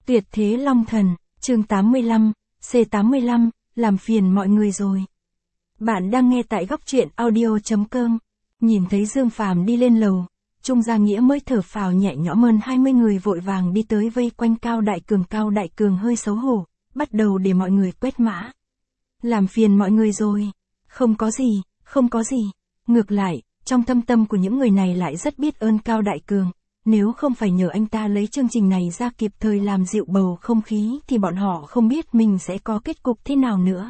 Tuyệt thế Long Thần, chương 85, C85, làm phiền mọi người rồi. Bạn đang nghe tại góc truyện audio.com. Nhìn thấy Dương Phàm đi lên lầu, Trung Gia Nghĩa mới thở phào nhẹ nhõm, hơn 20 người vội vàng đi tới vây quanh Cao Đại Cường. Cao Đại Cường hơi xấu hổ, bắt đầu để mọi người quét mã. Làm phiền mọi người rồi. Không có gì, không có gì. Ngược lại, trong thâm tâm của những người này lại rất biết ơn Cao Đại Cường. Nếu không phải nhờ anh ta lấy chương trình này ra kịp thời làm dịu bầu không khí thì bọn họ không biết mình sẽ có kết cục thế nào nữa.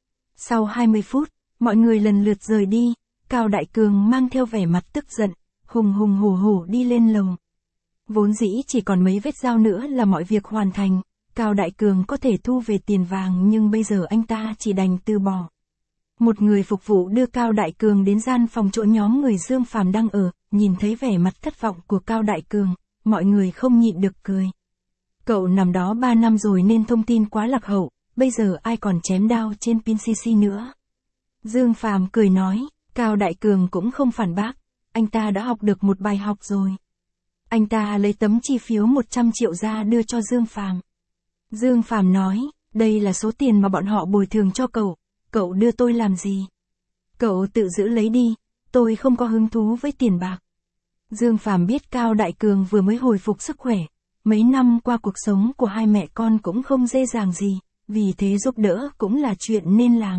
Sau 20 phút, mọi người lần lượt rời đi, Cao Đại Cường mang theo vẻ mặt tức giận, hùng hùng hổ đi lên lầu. Vốn dĩ chỉ còn mấy vết dao nữa là mọi việc hoàn thành, Cao Đại Cường có thể thu về tiền vàng, nhưng bây giờ anh ta chỉ đành từ bỏ. Một người phục vụ đưa Cao Đại Cường đến gian phòng chỗ nhóm người Dương Phàm đang ở, nhìn thấy vẻ mặt thất vọng của Cao Đại Cường, mọi người không nhịn được cười. Cậu nằm đó 3 năm rồi nên thông tin quá lạc hậu, bây giờ ai còn chém đao trên PCC nữa. Dương Phàm cười nói, Cao Đại Cường cũng không phản bác, anh ta đã học được một bài học rồi. Anh ta lấy tấm chi phiếu 100 triệu ra đưa cho Dương Phàm. Dương Phàm nói, đây là số tiền mà bọn họ bồi thường cho cậu đưa tôi làm gì? Cậu tự giữ lấy đi, tôi không có hứng thú với tiền bạc. Dương Phàm biết Cao Đại Cường vừa mới hồi phục sức khỏe, mấy năm qua cuộc sống của hai mẹ con cũng không dễ dàng gì, vì thế giúp đỡ cũng là chuyện nên làm.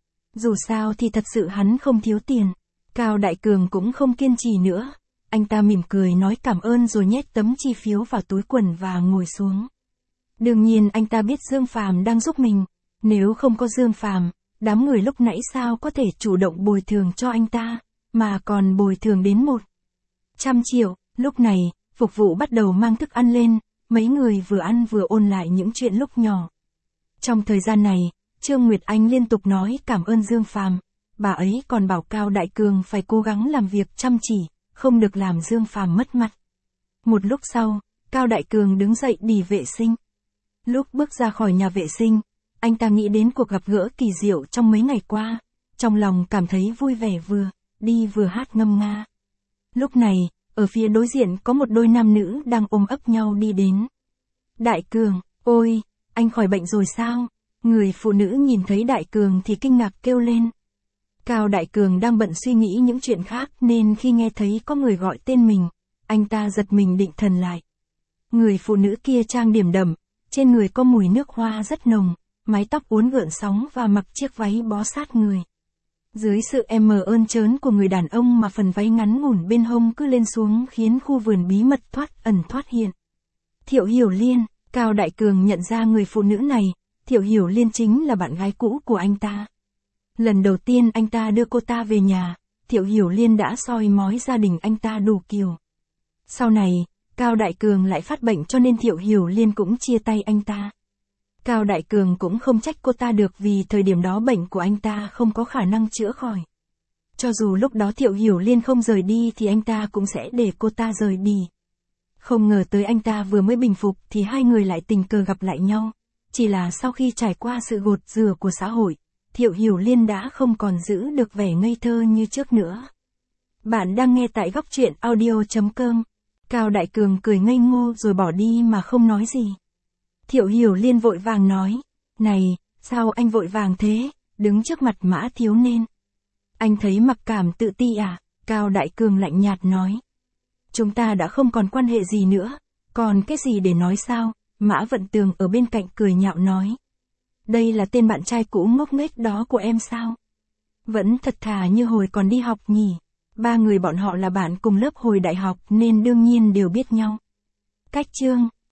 Dù sao thì thật sự hắn không thiếu tiền. Cao Đại Cường cũng không kiên trì nữa, anh ta mỉm cười nói cảm ơn rồi nhét tấm chi phiếu vào túi quần và ngồi xuống. Đương nhiên anh ta biết Dương Phàm đang giúp mình, nếu không có Dương Phàm, đám người lúc nãy sao có thể chủ động bồi thường cho anh ta, mà còn bồi thường đến 100 triệu. Lúc này, phục vụ bắt đầu mang thức ăn lên, mấy người vừa ăn vừa ôn lại những chuyện lúc nhỏ. Trong thời gian này, Trương Nguyệt Anh liên tục nói cảm ơn Dương Phàm, bà ấy còn bảo Cao Đại Cường phải cố gắng làm việc chăm chỉ, không được làm Dương Phàm mất mặt. Một lúc sau, Cao Đại Cường đứng dậy đi vệ sinh. Lúc bước ra khỏi nhà vệ sinh, anh ta nghĩ đến cuộc gặp gỡ kỳ diệu trong mấy ngày qua, trong lòng cảm thấy vui vẻ, vừa đi vừa hát ngâm nga. Lúc này, ở phía đối diện có một đôi nam nữ đang ôm ấp nhau đi đến. Đại Cường, ôi, anh khỏi bệnh rồi sao? Người phụ nữ nhìn thấy Đại Cường thì kinh ngạc kêu lên. Cao Đại Cường đang bận suy nghĩ những chuyện khác nên khi nghe thấy có người gọi tên mình, anh ta giật mình định thần lại. Người phụ nữ kia trang điểm đậm, trên người có mùi nước hoa rất nồng, mái tóc uốn gợn sóng và mặc chiếc váy bó sát người. Dưới sự ơn trớn của người đàn ông mà phần váy ngắn ngủn bên hông cứ lên xuống khiến khu vườn bí mật thoát ẩn thoát hiện. Thiệu Hiểu Liên, Cao Đại Cường nhận ra người phụ nữ này, Thiệu Hiểu Liên chính là bạn gái cũ của anh ta. Lần đầu tiên anh ta đưa cô ta về nhà, Thiệu Hiểu Liên đã soi mói gia đình anh ta đủ kiểu. Sau này, Cao Đại Cường lại phát bệnh cho nên Thiệu Hiểu Liên cũng chia tay anh ta. Cao Đại Cường cũng không trách cô ta được vì thời điểm đó bệnh của anh ta không có khả năng chữa khỏi. Cho dù lúc đó Thiệu Hiểu Liên không rời đi thì anh ta cũng sẽ để cô ta rời đi. Không ngờ tới anh ta vừa mới bình phục thì hai người lại tình cờ gặp lại nhau. Chỉ là sau khi trải qua sự gột rửa của xã hội, Thiệu Hiểu Liên đã không còn giữ được vẻ ngây thơ như trước nữa. Bạn đang nghe tại góc truyện audio.com. Cao Đại Cường cười ngây ngô rồi bỏ đi mà không nói gì. Thiệu Hiểu Liên vội vàng nói, này, sao anh vội vàng thế, đứng trước mặt Mã Thiếu Nên. Anh thấy mặc cảm tự ti à? Cao Đại Cường lạnh nhạt nói. Chúng ta đã không còn quan hệ gì nữa, còn cái gì để nói sao? Mã Vận Tường ở bên cạnh cười nhạo nói. Đây là tên bạn trai cũ ngốc nghếch đó của em sao? Vẫn thật thà như hồi còn đi học nhỉ. Ba người bọn họ là bạn cùng lớp hồi đại học nên đương nhiên đều biết nhau. Cách chương